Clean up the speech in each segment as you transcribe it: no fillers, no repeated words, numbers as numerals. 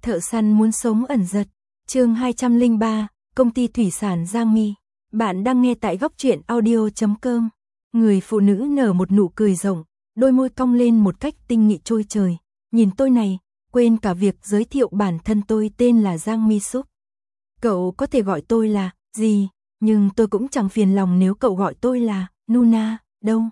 Thợ săn muốn sống ẩn giật. Chương 203, công ty thủy sản Giang Mi. Bạn đang nghe tại góc truyện audio.com. Người phụ nữ nở một nụ cười rộng, đôi môi cong lên một cách tinh nghị trôi trời. Nhìn tôi này, quên cả việc giới thiệu bản thân, tôi tên là Giang Mi Suk. Cậu có thể gọi tôi là gì, nhưng tôi cũng chẳng phiền lòng nếu cậu gọi tôi là Nuna đâu.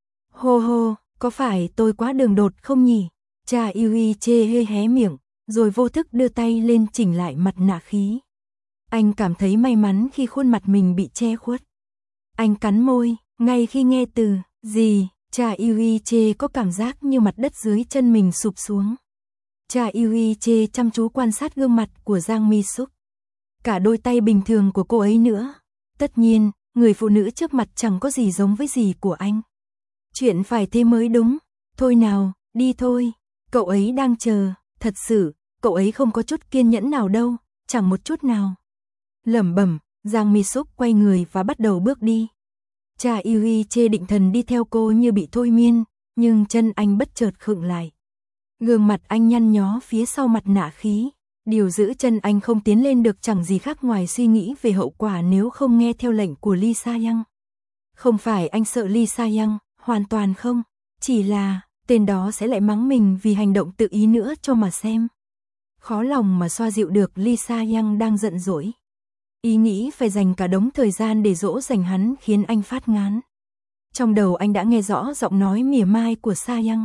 Hô hô, có phải tôi quá đường đột không nhỉ? Cha Yui chê hơi hé miệng, rồi vô thức đưa tay lên chỉnh lại mặt nạ khí. Anh cảm thấy may mắn khi khuôn mặt mình bị che khuất. Anh cắn môi, ngay khi nghe từ gì, cha Yui chê có cảm giác như mặt đất dưới chân mình sụp xuống. Cha Yui chê chăm chú quan sát gương mặt của Giang Mi Suk. Cả đôi tay bình thường của cô ấy nữa. Tất nhiên, người phụ nữ trước mặt chẳng có gì giống với gì của anh. Chuyện phải thế mới đúng. Thôi nào, đi thôi. Cậu ấy đang chờ. Thật sự, cậu ấy không có chút kiên nhẫn nào đâu, chẳng một chút nào. Lẩm bẩm, Giang Mi Suk quay người và bắt đầu bước đi. Cha Yui chê định thần đi theo cô như bị thôi miên, nhưng chân anh bất chợt khựng lại. Gương mặt anh nhăn nhó phía sau mặt nạ khí. Điều giữ chân anh không tiến lên được chẳng gì khác ngoài suy nghĩ về hậu quả nếu không nghe theo lệnh của Lee Sa-young. Không phải anh sợ Lee Sa-young, hoàn toàn không. Chỉ là, tên đó sẽ lại mắng mình vì hành động tự ý nữa cho mà xem. Khó lòng mà xoa dịu được Lee Sa-young đang giận dỗi. Ý nghĩ phải dành cả đống thời gian để dỗ dành hắn khiến anh phát ngán. Trong đầu anh đã nghe rõ giọng nói mỉa mai của Sa-young.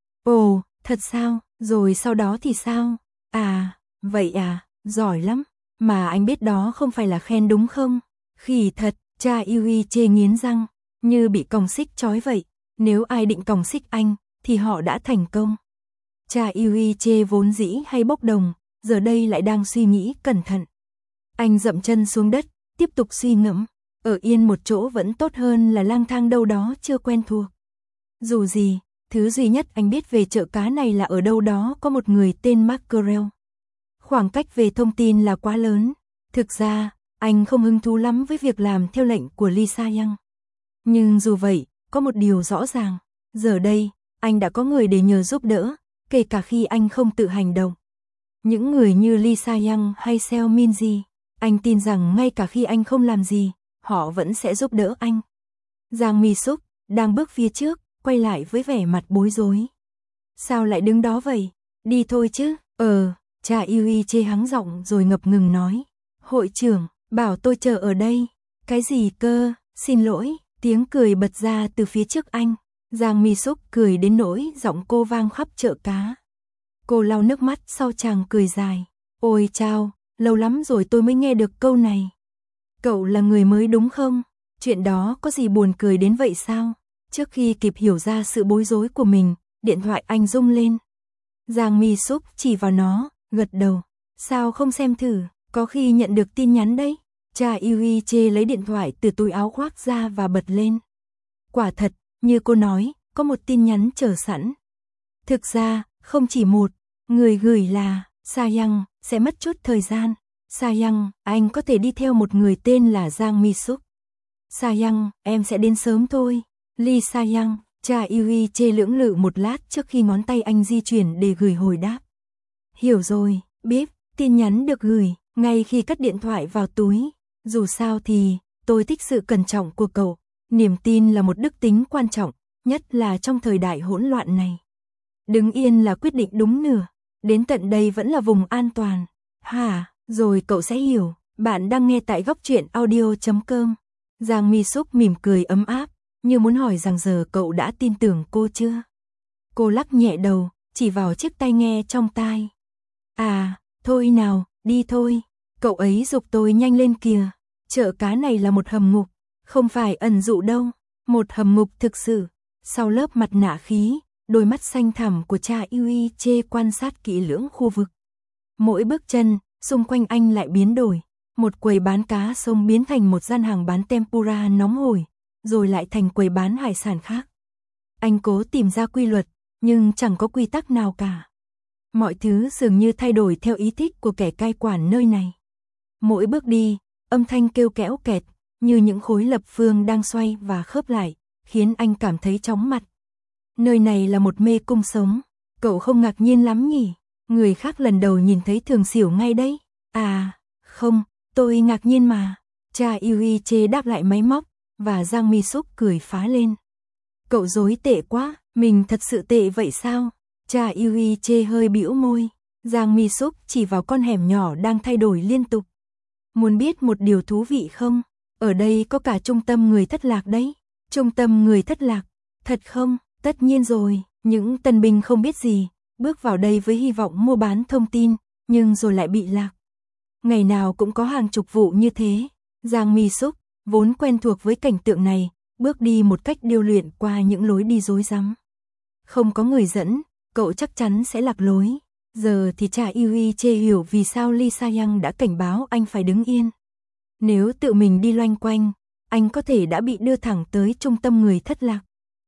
Ồ, thật sao, rồi sau đó thì sao? À, vậy à, giỏi lắm. Mà anh biết đó không phải là khen đúng không? Khỉ thật, cha Yui chê nghiến răng, như bị còng xích trói vậy. Nếu ai định còng xích anh, thì họ đã thành công. Cha Yui chê vốn dĩ hay bốc đồng, giờ đây lại đang suy nghĩ cẩn thận. Anh dậm chân xuống đất, tiếp tục suy ngẫm. Ở yên một chỗ vẫn tốt hơn là lang thang đâu đó chưa quen thuộc. Dù gì, thứ duy nhất anh biết về chợ cá này là ở đâu đó có một người tên Mackerel. Khoảng cách về thông tin là quá lớn. Thực ra, anh không hứng thú lắm với việc làm theo lệnh của Lee Sa-young. Nhưng dù vậy, có một điều rõ ràng. Giờ đây, anh đã có người để nhờ giúp đỡ, kể cả khi anh không tự hành động. Những người như Lee Sa-young hay Seo Min-ji, anh tin rằng ngay cả khi anh không làm gì, họ vẫn sẽ giúp đỡ anh. Giang Mi Suk đang bước phía trước, quay lại với vẻ mặt bối rối. Sao lại đứng đó vậy? Đi thôi chứ. Cha Yui chê hắng giọng rồi ngập ngừng nói. Hội trưởng, bảo tôi chờ ở đây. Cái gì cơ? Xin lỗi. Tiếng cười bật ra từ phía trước anh. Giang Mi Suk cười đến nỗi giọng cô vang khắp chợ cá. Cô lau nước mắt sau chàng cười dài. Ôi chao, lâu lắm rồi tôi mới nghe được câu này. Cậu là người mới đúng không? Chuyện đó có gì buồn cười đến vậy sao? Trước khi kịp hiểu ra sự bối rối của mình, điện thoại anh rung lên. Giang Mi Suk chỉ vào nó, gật đầu. Sao không xem thử, có khi nhận được tin nhắn đấy. Cha Yui chê lấy điện thoại từ túi áo khoác ra và bật lên. Quả thật, như cô nói, có một tin nhắn chờ sẵn. Thực ra, không chỉ một, người gửi là Sa-young, sẽ mất chút thời gian. Sa-young, anh có thể đi theo một người tên là Giang Mi Suk. Sa-young, em sẽ đến sớm thôi. Lee Sa-young, cha Yui chê lưỡng lự một lát trước khi ngón tay anh di chuyển để gửi hồi đáp. Hiểu rồi, biết, tin nhắn được gửi, ngay khi cất điện thoại vào túi. Dù sao thì, tôi thích sự cẩn trọng của cậu. Niềm tin là một đức tính quan trọng, nhất là trong thời đại hỗn loạn này. Đứng yên là quyết định đúng nửa, đến tận đây vẫn là vùng an toàn. Hả, rồi cậu sẽ hiểu, bạn đang nghe tại góc truyện audio.com. Giang Mi Suk mỉm cười ấm áp, như muốn hỏi rằng giờ cậu đã tin tưởng cô chưa? Cô lắc nhẹ đầu, chỉ vào chiếc tai nghe trong tai. À, thôi nào, đi thôi. Cậu ấy giục tôi nhanh lên kìa. Chợ cá này là một hầm ngục, không phải ẩn dụ đâu. Một hầm ngục thực sự. Sau lớp mặt nạ khí, đôi mắt xanh thẳm của cha Yui chê quan sát kỹ lưỡng khu vực. Mỗi bước chân, xung quanh anh lại biến đổi. Một quầy bán cá sông biến thành một gian hàng bán tempura nóng hổi, rồi lại thành quầy bán hải sản khác. Anh cố tìm ra quy luật, nhưng chẳng có quy tắc nào cả. Mọi thứ dường như thay đổi theo ý thích của kẻ cai quản nơi này. Mỗi bước đi, âm thanh kêu kẽo kẹt, như những khối lập phương đang xoay và khớp lại, khiến anh cảm thấy chóng mặt. Nơi này là một mê cung sống, cậu không ngạc nhiên lắm nhỉ? Người khác lần đầu nhìn thấy thường xỉu ngay đấy. À, không, tôi ngạc nhiên mà. Cha Yuiche đáp lại máy móc, và Giang Mi Suk cười phá lên. Cậu dối tệ quá, mình thật sự tệ vậy sao? Cha Yuiche hơi bĩu môi. Giang Mi Suk chỉ vào con hẻm nhỏ đang thay đổi liên tục. Muốn biết một điều thú vị không? Ở đây có cả trung tâm người thất lạc đấy. Trung tâm người thất lạc? Thật không? Tất nhiên rồi, những tân binh không biết gì, bước vào đây với hy vọng mua bán thông tin, nhưng rồi lại bị lạc. Ngày nào cũng có hàng chục vụ như thế. Giang Mi Suk, vốn quen thuộc với cảnh tượng này, bước đi một cách điêu luyện qua những lối đi rối rắm. Không có người dẫn, cậu chắc chắn sẽ lạc lối. Giờ thì cha Yuiche hiểu vì sao Lee Sa-young đã cảnh báo anh phải đứng yên. Nếu tự mình đi loanh quanh, anh có thể đã bị đưa thẳng tới trung tâm người thất lạc.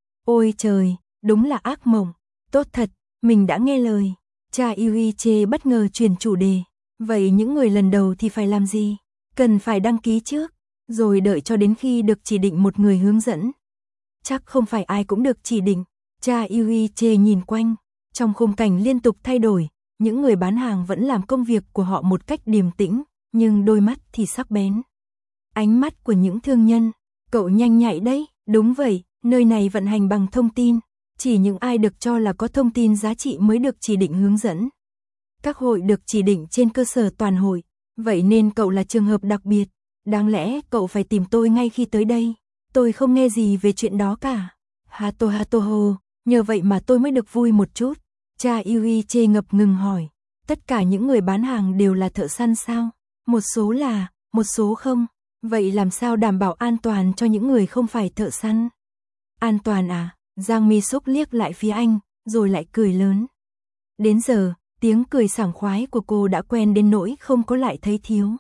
Ôi trời, đúng là ác mộng. Tốt thật, mình đã nghe lời. Cha Yuiche bất ngờ chuyển chủ đề. Vậy những người lần đầu thì phải làm gì? Cần phải đăng ký trước, rồi đợi cho đến khi được chỉ định một người hướng dẫn. Chắc không phải ai cũng được chỉ định. Cha Yuiche nhìn quanh, trong khung cảnh liên tục thay đổi, những người bán hàng vẫn làm công việc của họ một cách điềm tĩnh, nhưng đôi mắt thì sắc bén. Ánh mắt của những thương nhân, cậu nhanh nhạy đấy, đúng vậy, nơi này vận hành bằng thông tin, chỉ những ai được cho là có thông tin giá trị mới được chỉ định hướng dẫn. Các hội được chỉ định trên cơ sở toàn hội, vậy nên cậu là trường hợp đặc biệt, đáng lẽ cậu phải tìm tôi ngay khi tới đây. Tôi không nghe gì về chuyện đó cả. Hato ho, nhờ vậy mà tôi mới được vui một chút. Cha Yuiche ngập ngừng hỏi, tất cả những người bán hàng đều là thợ săn sao? Một số là, một số không. Vậy làm sao đảm bảo an toàn cho những người không phải thợ săn? An toàn à? Giang Mi Suk liếc lại phía anh, rồi lại cười lớn. Đến giờ, tiếng cười sảng khoái của cô đã quen đến nỗi không có lại thấy thiếu.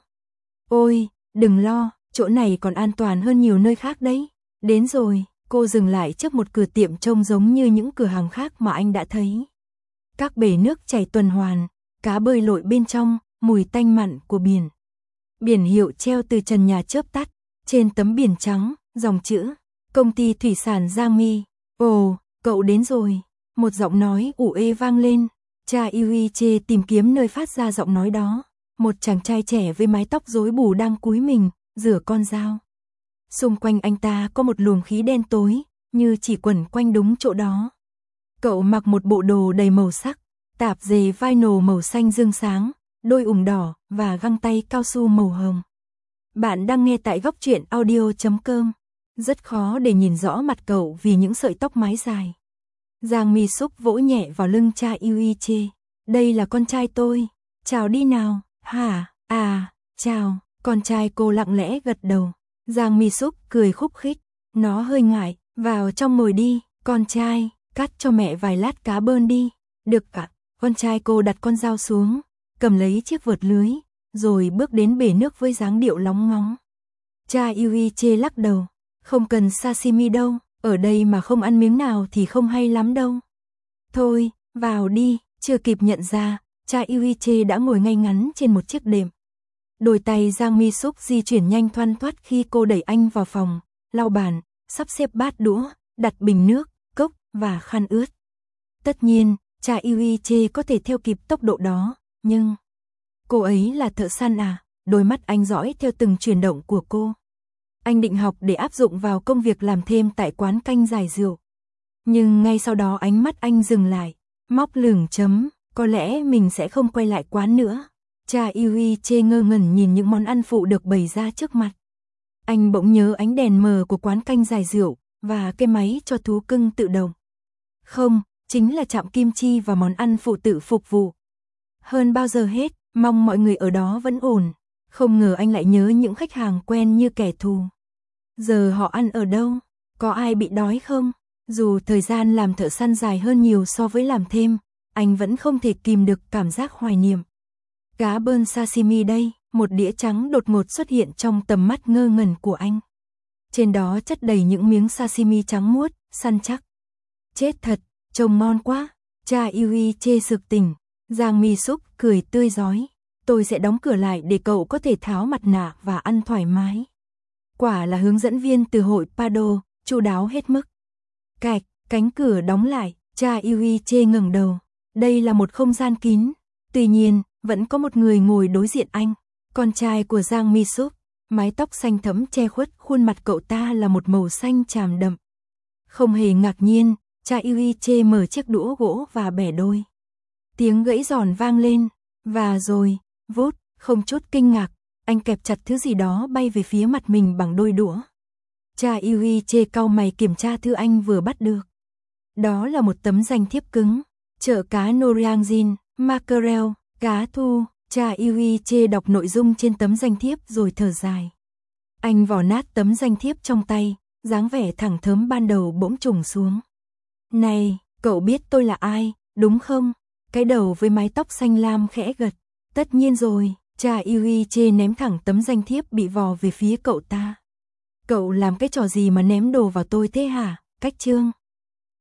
Ôi, đừng lo, chỗ này còn an toàn hơn nhiều nơi khác đấy. Đến rồi, cô dừng lại trước một cửa tiệm trông giống như những cửa hàng khác mà anh đã thấy. Các bể nước chảy tuần hoàn, cá bơi lội bên trong, mùi tanh mặn của biển. Biển hiệu treo từ trần nhà chớp tắt, trên tấm biển trắng, dòng chữ, công ty thủy sản Giang Mi. Ồ, cậu đến rồi. Một giọng nói ủ ê vang lên. Cha Yuiche tìm kiếm nơi phát ra giọng nói đó. Một chàng trai trẻ với mái tóc rối bù đang cúi mình, rửa con dao. Xung quanh anh ta có một luồng khí đen tối, như chỉ quẩn quanh đúng chỗ đó. Cậu mặc một bộ đồ đầy màu sắc, tạp dề vinyl màu xanh dương sáng, đôi ủng đỏ và găng tay cao su màu hồng. Bạn đang nghe tại góc truyện audio.com. Rất khó để nhìn rõ mặt cậu vì những sợi tóc mái dài. Giang Mi Suk vỗ nhẹ vào lưng cha Yuiche. Đây là con trai tôi. Chào đi nào. Hả? À, chào. Con trai cô lặng lẽ gật đầu. Giang Mi Suk cười khúc khích. Nó hơi ngại. Vào trong ngồi đi, con trai. Cắt cho mẹ vài lát cá bơn đi. Được ạ. Con trai cô đặt con dao xuống, cầm lấy chiếc vợt lưới, rồi bước đến bể nước với dáng điệu lóng ngóng. Cha Yuiche lắc đầu. Không cần sashimi đâu, ở đây mà không ăn miếng nào thì không hay lắm đâu. Thôi, vào đi. Chưa kịp nhận ra, cha Yuiche đã ngồi ngay ngắn trên một chiếc đệm. Đôi tay Giang Mi Suk di chuyển nhanh thoăn thoắt khi cô đẩy anh vào phòng, lau bàn, sắp xếp bát đũa, đặt bình nước, cốc và khăn ướt. Tất nhiên, cha Yuiche có thể theo kịp tốc độ đó, nhưng... Cô ấy là thợ săn à? Đôi mắt anh dõi theo từng chuyển động của cô. Anh định học để áp dụng vào công việc làm thêm tại quán canh giải rượu. Nhưng ngay sau đó ánh mắt anh dừng lại, móc lửng chấm, có lẽ mình sẽ không quay lại quán nữa. Cha Yuiche ngơ ngẩn nhìn những món ăn phụ được bày ra trước mặt. Anh bỗng nhớ ánh đèn mờ của quán canh giải rượu và cái máy cho thú cưng tự động. Không, chính là chạm kim chi và món ăn phụ tự phục vụ. Hơn bao giờ hết, mong mọi người ở đó vẫn ổn. Không ngờ anh lại nhớ những khách hàng quen như kẻ thù. Giờ họ ăn ở đâu? Có ai bị đói không? Dù thời gian làm thợ săn dài hơn nhiều so với làm thêm, anh vẫn không thể kìm được cảm giác hoài niệm. Cá bơn sashimi đây, một đĩa trắng đột ngột xuất hiện trong tầm mắt ngơ ngẩn của anh. Trên đó chất đầy những miếng sashimi trắng muốt, săn chắc. Chết thật, trông ngon quá. Cha Yuiche sực tỉnh. Giang Mi Suk cười tươi rói. Tôi sẽ đóng cửa lại để cậu có thể tháo mặt nạ và ăn thoải mái. Quả là hướng dẫn viên từ hội Pado, chu đáo hết mức. Cạch, cánh cửa đóng lại, cha Yuiche ngẩng đầu. Đây là một không gian kín, Tuy nhiên, vẫn có một người ngồi đối diện anh, con trai của Giang Mi Suk, mái tóc xanh thẫm che khuất khuôn mặt cậu ta là một màu xanh chàm đậm. Không hề ngạc nhiên, cha Yuiche mở chiếc đũa gỗ và bẻ đôi. Tiếng gãy giòn vang lên, và rồi, vút, không chút kinh ngạc, anh kẹp chặt thứ gì đó bay về phía mặt mình bằng đôi đũa. Cha Yuiche cau mày kiểm tra thứ anh vừa bắt được. Đó là một tấm danh thiếp cứng, chợ cá Noryangin, mackerel, cá thu. Cha Yuiche đọc nội dung trên tấm danh thiếp rồi thở dài. Anh vò nát tấm danh thiếp trong tay, dáng vẻ thẳng thớm ban đầu bỗng trùng xuống. Này, cậu biết tôi là ai, đúng không? Cái đầu với mái tóc xanh lam khẽ gật. Tất nhiên rồi, cha Yuiche ném thẳng tấm danh thiếp bị vò về phía cậu ta. Cậu làm cái trò gì mà ném đồ vào tôi thế hả, Cách Trương?